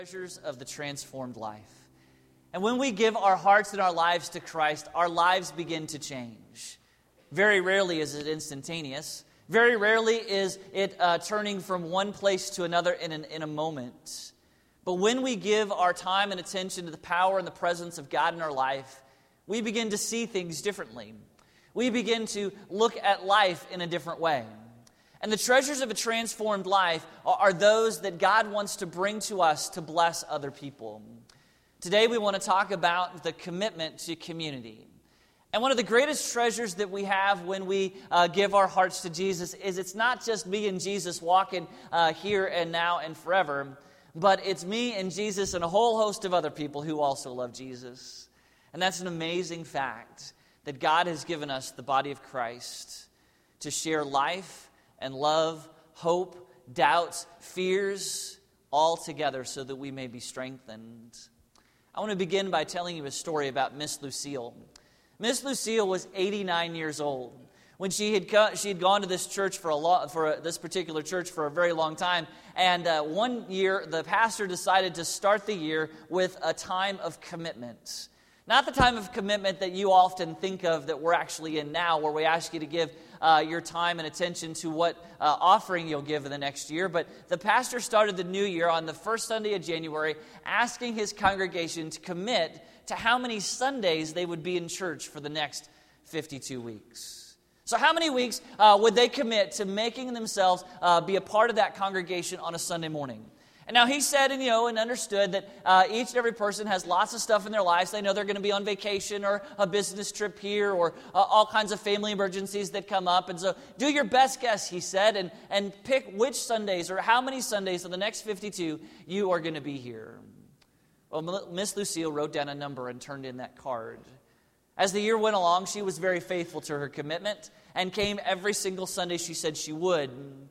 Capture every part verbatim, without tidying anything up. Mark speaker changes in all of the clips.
Speaker 1: Treasures of the transformed life. And when we give our hearts and our lives to Christ, our lives begin to change. Very rarely is it instantaneous. Very rarely is it uh, turning from one place to another in, an, in a moment. But when we give our time and attention to the power and the presence of God in our life, we begin to see things differently. We begin to look at life in a different way. And the treasures of a transformed life are, are those that God wants to bring to us to bless other people. Today we want to talk about the commitment to community. And one of the greatest treasures that we have when we uh, give our hearts to Jesus is it's not just me and Jesus walking uh, here and now and forever, but it's me and Jesus and a whole host of other people who also love Jesus. And that's an amazing fact that God has given us the body of Christ to share life and love, hope, doubts, fears, all together so that we may be strengthened. I want to begin by telling you a story about Miss Lucille. Miss Lucille was eighty-nine years old when she had co- she had gone to this church for a lo- for a, this particular church for a very long time. And uh, one year, the pastor decided to start the year with a time of commitment. Not the time of commitment that you often think of that we're actually in now, where we ask you to give uh, your time and attention to what uh, offering you'll give in the next year. But the pastor started the new year on the first Sunday of January, asking his congregation to commit to how many Sundays they would be in church for the next fifty-two weeks. So how many weeks uh, would they commit to making themselves uh, be a part of that congregation on a Sunday morning? And now he said and you know and understood that uh, each and every person has lots of stuff in their lives. They know they're going to be on vacation or a business trip here or uh, all kinds of family emergencies that come up. And so do your best guess, he said, and, and pick which Sundays or how many Sundays of the next fifty-two you are going to be here. Well, Miss Lucille wrote down a number and turned in that card. As the year went along, she was very faithful to her commitment and came every single Sunday she said she would.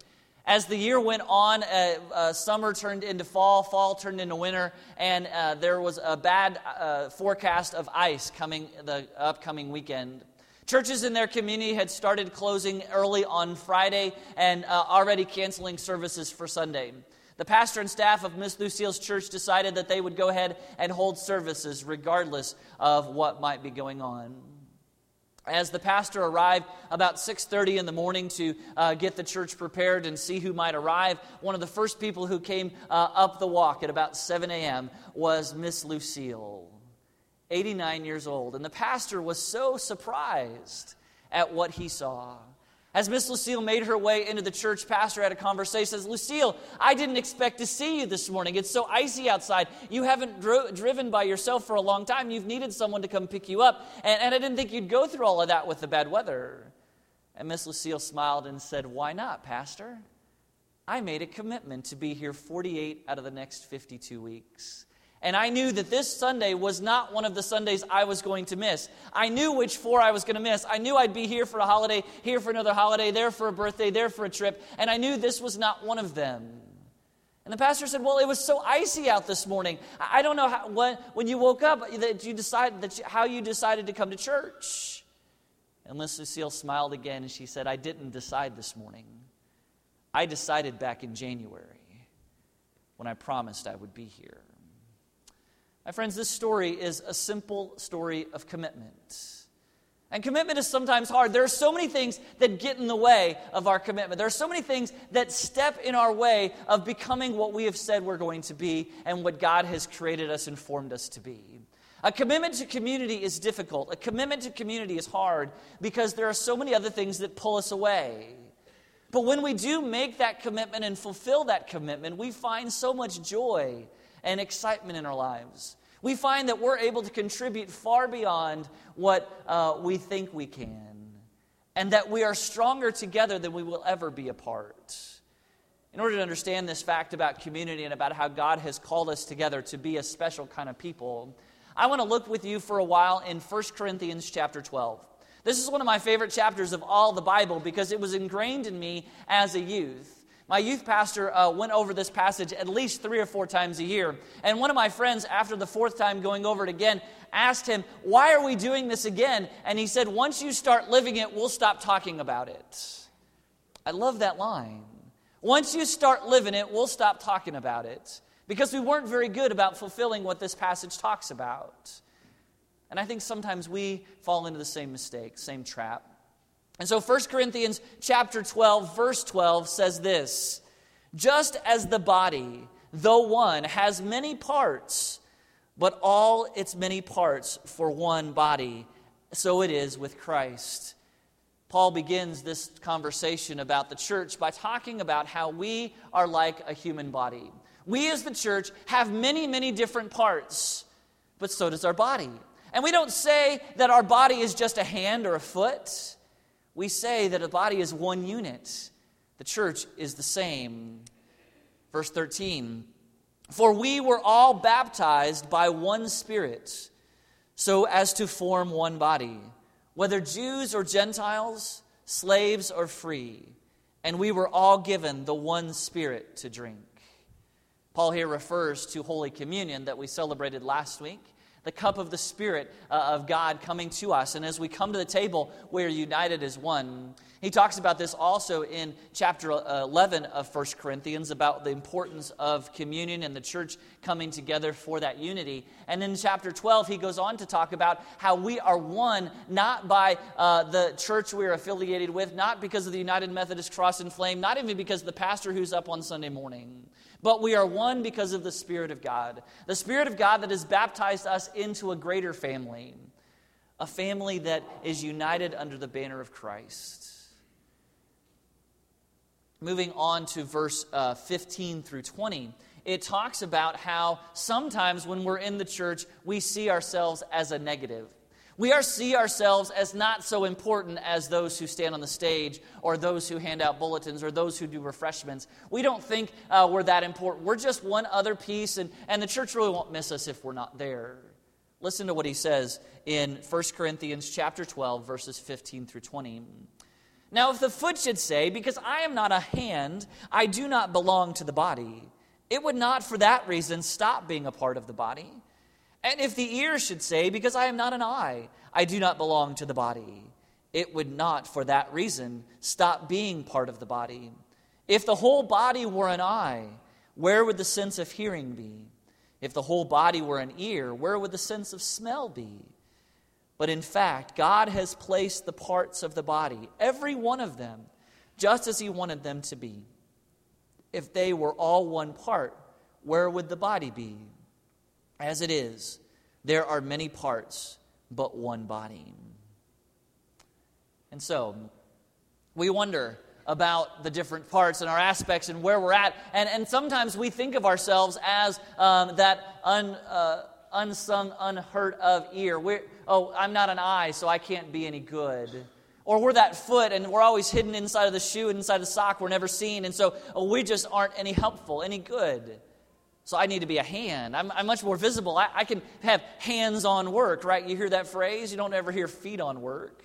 Speaker 1: As the year went on, uh, uh, summer turned into fall, fall turned into winter, and uh, there was a bad uh, forecast of ice coming the upcoming weekend. Churches in their community had started closing early on Friday and uh, already canceling services for Sunday. The pastor and staff of Miss Lucille's church decided that they would go ahead and hold services regardless of what might be going on. As the pastor arrived about six thirty in the morning to uh, get the church prepared and see who might arrive, one of the first people who came uh, up the walk at about seven a.m. was Miss Lucille, eighty-nine years old. And the pastor was so surprised at what he saw. As Miss Lucille made her way into the church, pastor had a conversation. Says, "Lucille, I didn't expect to see you this morning. It's so icy outside. You haven't dro- driven by yourself for a long time. You've needed someone to come pick you up. And, and I didn't think you'd go through all of that with the bad weather." And Miss Lucille smiled and said, "Why not, Pastor? I made a commitment to be here forty-eight out of the next fifty-two weeks. And I knew that this Sunday was not one of the Sundays I was going to miss. I knew which four I was going to miss. I knew I'd be here for a holiday, here for another holiday, there for a birthday, there for a trip. And I knew this was not one of them." And the pastor said, "Well, it was so icy out this morning. I don't know how, when, when you woke up that you decided that you, how you decided to come to church." And Miss Lucille smiled again and she said, "I didn't decide this morning. I decided back in January when I promised I would be here." My friends, this story is a simple story of commitment. And commitment is sometimes hard. There are so many things that get in the way of our commitment. There are so many things that step in our way of becoming what we have said we're going to be and what God has created us and formed us to be. A commitment to community is difficult. A commitment to community is hard because there are so many other things that pull us away. But when we do make that commitment and fulfill that commitment, we find so much joy and excitement in our lives. We find that we're able to contribute far beyond what uh, we think we can, and that we are stronger together than we will ever be apart. In order to understand this fact about community and about how God has called us together to be a special kind of people, I want to look with you for a while in First Corinthians chapter twelve. This is one of my favorite chapters of all the Bible because it was ingrained in me as a youth. My youth pastor uh, went over this passage at least three or four times a year. And one of my friends, after the fourth time going over it again, asked him, "Why are we doing this again?" And he said, "Once you start living it, we'll stop talking about it." I love that line. Once you start living it, we'll stop talking about it. because we weren't very good about fulfilling what this passage talks about. And I think sometimes we fall into the same mistake, same trap. And so First Corinthians chapter twelve, verse twelve says this, "Just as the body, though one, has many parts, but all its many parts for one body, so it is with Christ." Paul begins this conversation about the church by talking about how we are like a human body. We as the church have many, many different parts, but so does our body. And we don't say that our body is just a hand or a foot. We say that a body is one unit. The church is the same. Verse thirteen, "For we were all baptized by one Spirit, so as to form one body, whether Jews or Gentiles, slaves or free, and we were all given the one Spirit to drink." Paul here refers to Holy Communion that we celebrated last week, the cup of the Spirit uh, of God coming to us. And as we come to the table, we are united as one. He talks about this also in chapter eleven of First Corinthians, about the importance of communion and the church coming together for that unity. And in chapter twelve, he goes on to talk about how we are one, not by uh, the church we are affiliated with, not because of the United Methodist Cross and Flame, not even because of the pastor who's up on Sunday morning, but we are one because of the Spirit of God. The Spirit of God that has baptized us into a greater family, a family that is united under the banner of Christ. Moving on to verse uh, fifteen through twenty, it talks about how sometimes when we're in the church, we see ourselves as a negative. We are see ourselves as not so important as those who stand on the stage or those who hand out bulletins or those who do refreshments. We don't think uh, we're that important. We're just one other piece, and, and the church really won't miss us if we're not there. Listen to what he says in First Corinthians chapter twelve, verses fifteen through twenty. "Now if the foot should say, 'Because I am not a hand, I do not belong to the body,' it would not for that reason stop being a part of the body. And if the ear should say, 'Because I am not an eye, I do not belong to the body,' it would not for that reason stop being part of the body. If the whole body were an eye, where would the sense of hearing be? If the whole body were an ear, where would the sense of smell be? But in fact, God has placed the parts of the body, every one of them, just as He wanted them to be. If they were all one part, where would the body be? As it is, there are many parts, but one body." And so, we wonder about the different parts and our aspects and where we're at. And, and sometimes we think of ourselves as um, that un, uh, unsung, unheard of ear. We're, oh, I'm not an eye, so I can't be any good. Or we're that foot, and we're always hidden inside of the shoe and inside the sock. We're never seen, and so oh, we just aren't any helpful, any good. So I need to be a hand. I'm, I'm much more visible. I, I can have hands-on work, right? You hear that phrase? You don't ever hear feet on work.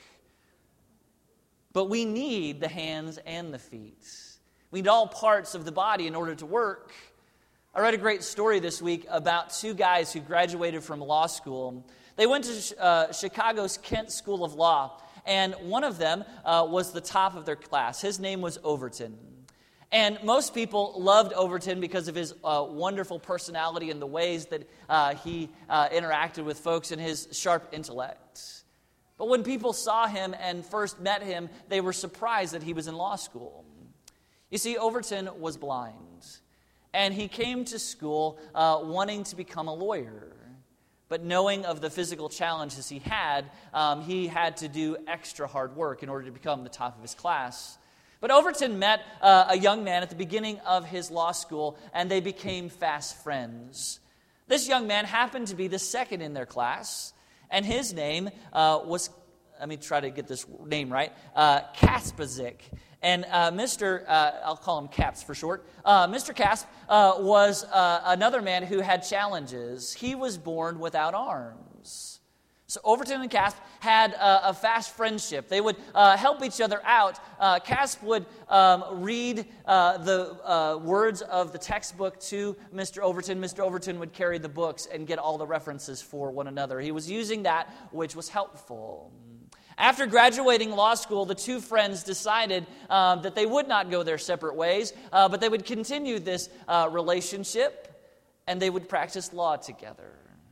Speaker 1: But we need the hands and the feet. We need all parts of the body in order to work. I read a great story this week about two guys who graduated from law school. They went to uh, Chicago's Kent School of Law, and one of them uh, was the top of their class. His name was Overton. And most people loved Overton because of his uh, wonderful personality and the ways that uh, he uh, interacted with folks and his sharp intellect. But when people saw him and first met him, they were surprised that he was in law school. You see, Overton was blind, and he came to school uh, wanting to become a lawyer. But knowing of the physical challenges he had, um, he had to do extra hard work in order to become the top of his class. But Overton met uh, a young man at the beginning of his law school, and they became fast friends. This young man happened to be the second in their class, and his name uh, was, let me try to get this name right, uh, Kaspazik. And uh, Mister, uh, I'll call him Caps for short, uh, Mister Casp uh, was uh, another man who had challenges. He was born without arms. So Overton and Casp had uh, a fast friendship. They would uh, help each other out. Uh, Casp would um, read uh, the uh, words of the textbook to Mister Overton. Mister Overton would carry the books and get all the references for one another. He was using that which was helpful. After graduating law school, the two friends decided um, that they would not go their separate ways, uh, but they would continue this uh, relationship. and they would practice law together.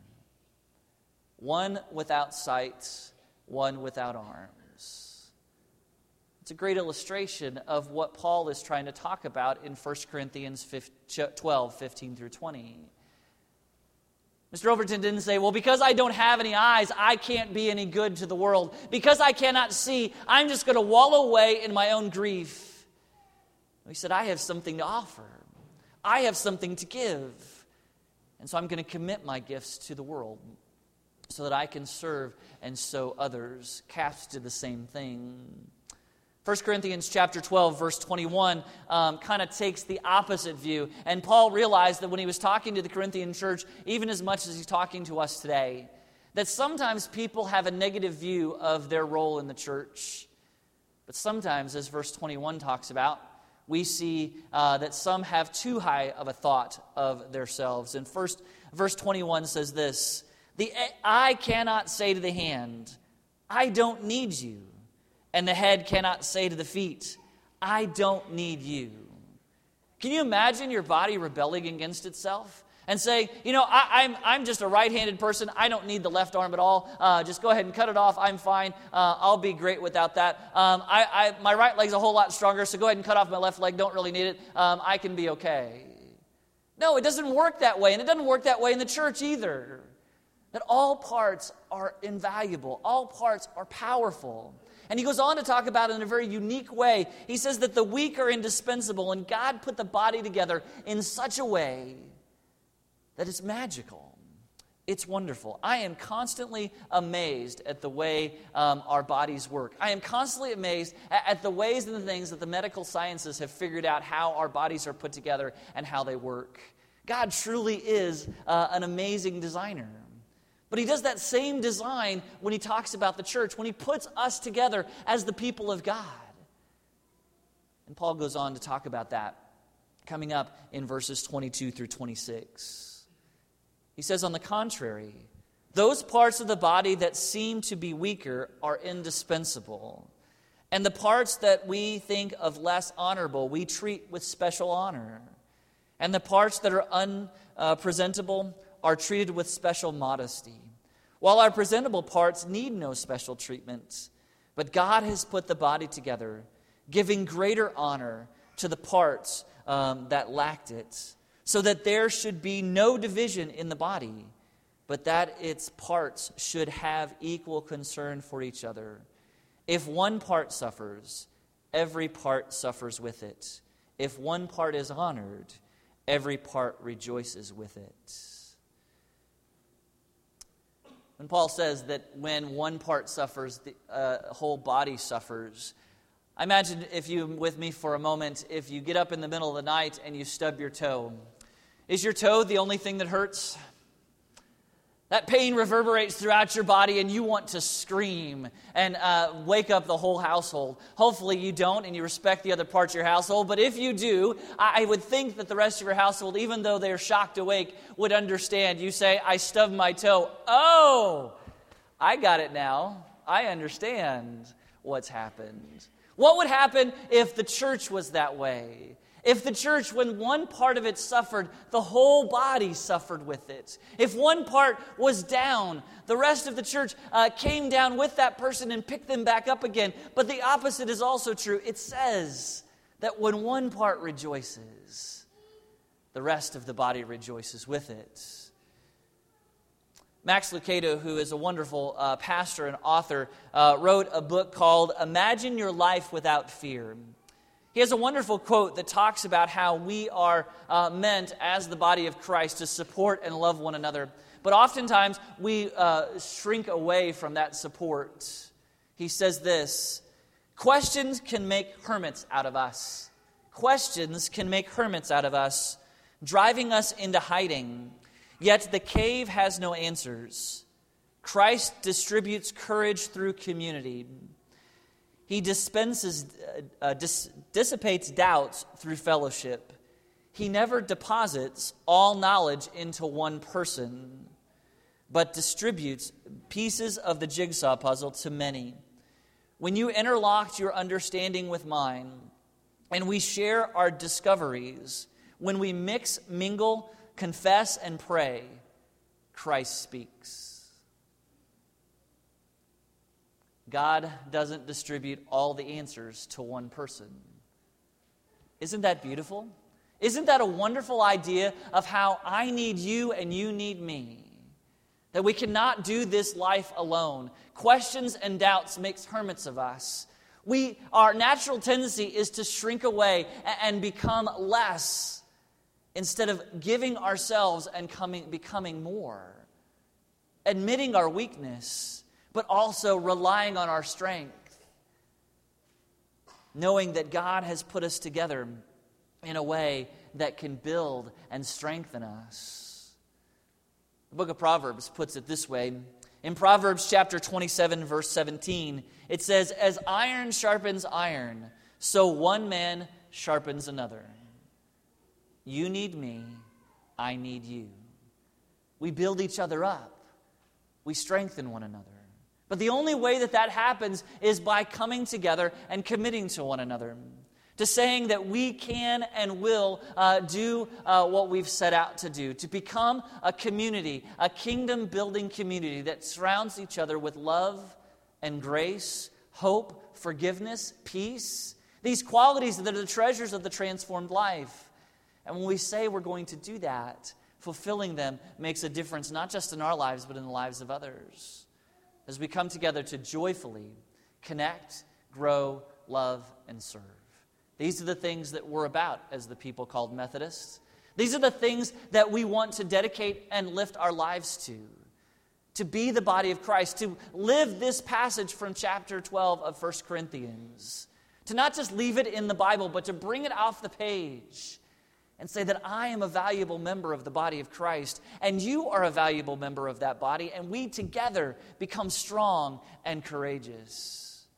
Speaker 1: One without sight, one without arms. It's a great illustration of what Paul is trying to talk about in First Corinthians twelve, fifteen through twenty. Mister Overton didn't say, well, because I don't have any eyes, I can't be any good to the world. Because I cannot see, I'm just going to wallow away in my own grief. He said, I have something to offer. I have something to give. And so I'm going to commit my gifts to the world so that I can serve and so others. Caps did the same thing. First Corinthians chapter twelve, verse twenty-one um, kind of takes the opposite view. And Paul realized that when he was talking to the Corinthian church, even as much as he's talking to us today, that sometimes people have a negative view of their role in the church. But sometimes, as verse twenty-one talks about, we see uh, that some have too high of a thought of themselves. And first, verse twenty-one says this, the eye cannot say to the hand, I don't need you. And the head cannot say to the feet, I don't need you. Can you imagine your body rebelling against itself and saying, you know, I, I'm I'm just a right-handed person. I don't need the left arm at all. Uh, just go ahead and cut it off. I'm fine. Uh, I'll be great without that. Um, I, I my right leg's a whole lot stronger, so go ahead and cut off my left leg. Don't really need it. Um, I can be okay. No, it doesn't work that way, and it doesn't work that way in the church either. That all parts are invaluable. All parts are powerful. And he goes on to talk about it in a very unique way. He says that the weak are indispensable, and God put the body together in such a way that it's magical. It's wonderful. I am constantly amazed at the way um, our bodies work. I am constantly amazed at, at the ways and the things that the medical sciences have figured out how our bodies are put together and how they work. God truly is uh, an amazing designer. But he does that same design when he talks about the church, when he puts us together as the people of God. And Paul goes on to talk about that coming up in verses twenty-two through twenty-six. He says, on the contrary, those parts of the body that seem to be weaker are indispensable. And the parts that we think of less honorable, we treat with special honor. And the parts that are unpresentable are treated with special modesty, while our presentable parts need no special treatment. But God has put the body together, giving greater honor to the parts um, that lacked it, so that there should be no division in the body, but that its parts should have equal concern for each other. If one part suffers, every part suffers with it. If one part is honored, every part rejoices with it. When Paul says that when one part suffers, the uh, whole body suffers, I imagine if you, with me for a moment, if you get up in the middle of the night and you stub your toe, is your toe the only thing that hurts? That pain reverberates throughout your body and you want to scream and uh, wake up the whole household. Hopefully you don't and you respect the other parts of your household. But if you do, I would think that the rest of your household, even though they're shocked awake, would understand. You say, I stubbed my toe. Oh, I got it now. I understand what's happened. What would happen if the church was that way? If the church, when one part of it suffered, the whole body suffered with it. If one part was down, the rest of the church uh, came down with that person and picked them back up again. But the opposite is also true. It says that when one part rejoices, the rest of the body rejoices with it. Max Lucado, who is a wonderful uh, pastor and author, uh, wrote a book called Imagine Your Life Without Fear. He has a wonderful quote that talks about how we are uh, meant as the body of Christ to support and love one another. But oftentimes we uh, shrink away from that support. He says this, questions can make hermits out of us. Questions can make hermits out of us, driving us into hiding. Yet the cave has no answers. Christ distributes courage through community. He dispenses, uh, dis- dissipates doubts through fellowship. He never deposits all knowledge into one person, but distributes pieces of the jigsaw puzzle to many. When you interlocked your understanding with mine, and we share our discoveries, when we mix, mingle confess and pray, Christ speaks. God doesn't distribute all the answers to one person. Isn't that beautiful? Isn't that a wonderful idea of how I need you and you need me? That we cannot do this life alone. Questions and doubts makes hermits of us. We, our natural tendency is to shrink away and become less instead of giving ourselves and coming, becoming more. Admitting our weakness, but also relying on our strength. Knowing that God has put us together in a way that can build and strengthen us. The book of Proverbs puts it this way. In Proverbs chapter twenty-seven, verse seventeen, it says, "As iron sharpens iron, so one man sharpens another." You need me, I need you. We build each other up. We strengthen one another. But the only way that that happens is by coming together and committing to one another. To saying that we can and will uh, do uh, what we've set out to do. To become a community, a kingdom-building community that surrounds each other with love and grace, hope, forgiveness, peace. These qualities that are the treasures of the transformed life. And when we say we're going to do that, fulfilling them makes a difference not just in our lives, but in the lives of others. As we come together to joyfully connect, grow, love, and serve. These are the things that we're about as the people called Methodists. These are the things that we want to dedicate and lift our lives to. To be the body of Christ. To live this passage from chapter twelve of First Corinthians. To not just leave it in the Bible, but to bring it off the page. And say that I am a valuable member of the body of Christ. And you are a valuable member of that body. And we together become strong and courageous.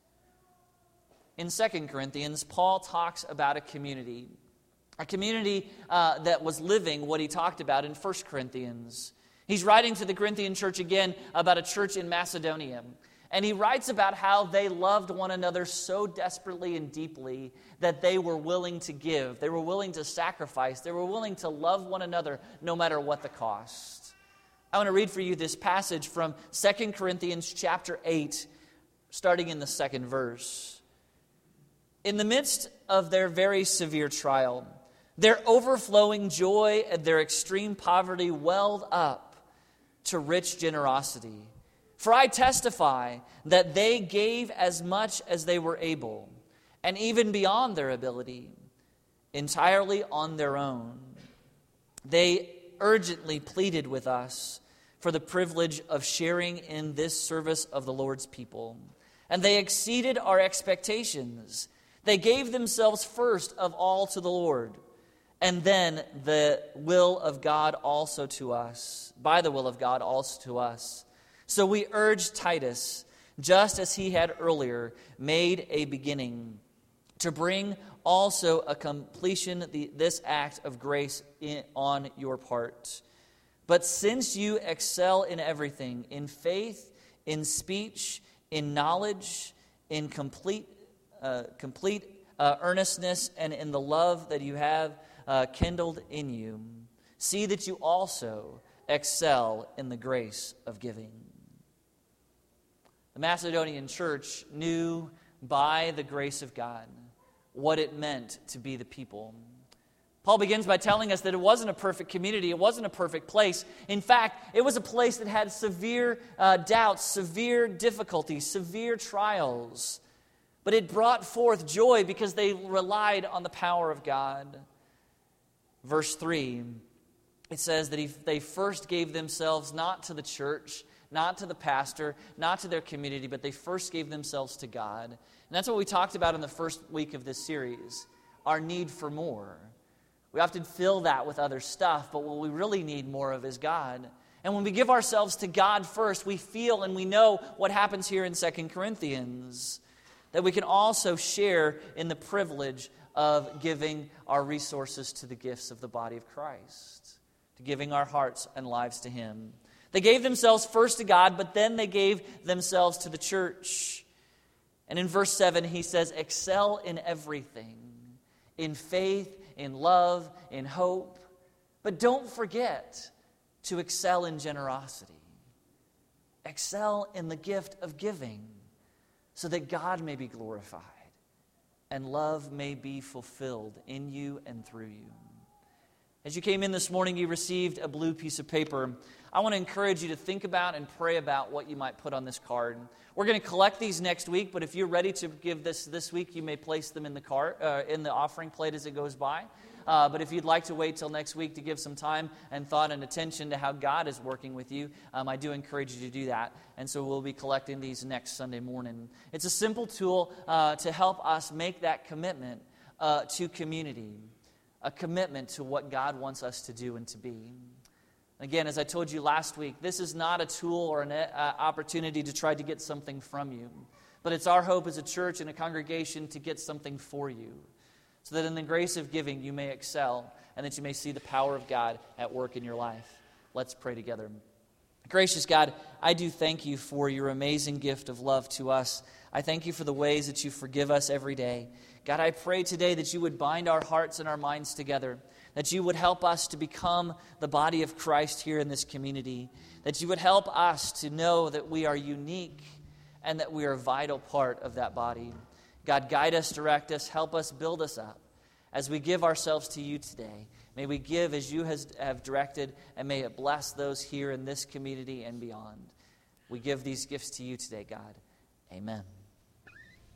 Speaker 1: In Second Corinthians, Paul talks about a community. A community uh, that was living what he talked about in First Corinthians. He's writing to the Corinthian church again about a church in Macedonia. And he writes about how they loved one another so desperately and deeply that they were willing to give. They were willing to sacrifice. They were willing to love one another no matter what the cost. I want to read for you this passage from Second Corinthians chapter eight, starting in the second verse. In the midst of their very severe trial, their overflowing joy and their extreme poverty welled up to rich generosity. For I testify that they gave as much as they were able, and even beyond their ability, entirely on their own. They urgently pleaded with us for the privilege of sharing in this service of the Lord's people, and they exceeded our expectations. They gave themselves first of all to the Lord, and then the will of God also to us, by the will of God also to us. So we urge Titus, just as he had earlier made a beginning, to bring also a completion the, this act of grace in, on your part. But since you excel in everything, in faith, in speech, in knowledge, in complete uh, complete uh, earnestness, and in the love that you have uh, kindled in you, see that you also excel in the grace of giving. The Macedonian church knew by the grace of God what it meant to be the people. Paul begins by telling us that it wasn't a perfect community. It wasn't a perfect place. In fact, it was a place that had severe uh, doubts, severe difficulties, severe trials. But it brought forth joy because they relied on the power of God. Verse three, it says that he, they first gave themselves not to the church, not to the pastor, not to their community, but they first gave themselves to God. And that's what we talked about in the first week of this series, our need for more. We often fill that with other stuff, but what we really need more of is God. And when we give ourselves to God first, we feel and we know what happens here in Second Corinthians, that we can also share in the privilege of giving our resources to the gifts of the body of Christ, to giving our hearts and lives to Him. They gave themselves first to God, but then they gave themselves to the church. And in verse seven, he says, excel in everything, in faith, in love, in hope. But don't forget to excel in generosity. Excel in the gift of giving so that God may be glorified and love may be fulfilled in you and through you. As you came in this morning, you received a blue piece of paper. I want to encourage you to think about and pray about what you might put on this card. We're going to collect these next week, but if you're ready to give this this week, you may place them in the cart, uh, in the offering plate as it goes by. Uh, but if you'd like to wait till next week to give some time and thought and attention to how God is working with you, um, I do encourage you to do that. And so we'll be collecting these next Sunday morning. It's a simple tool uh, to help us make that commitment uh, to community, a commitment to what God wants us to do and to be. Again, as I told you last week, this is not a tool or an uh, opportunity to try to get something from you, but it's our hope as a church and a congregation to get something for you, so that in the grace of giving you may excel and that you may see the power of God at work in your life. Let's pray together. Gracious God, I do thank you for your amazing gift of love to us. I thank you for the ways that you forgive us every day. God, I pray today that you would bind our hearts and our minds together, that you would help us to become the body of Christ here in this community, that you would help us to know that we are unique and that we are a vital part of that body. God, guide us, direct us, help us, build us up. As we give ourselves to you today, may we give as you has, have directed, and may it bless those here in this community and beyond. We give these gifts to you today, God. Amen.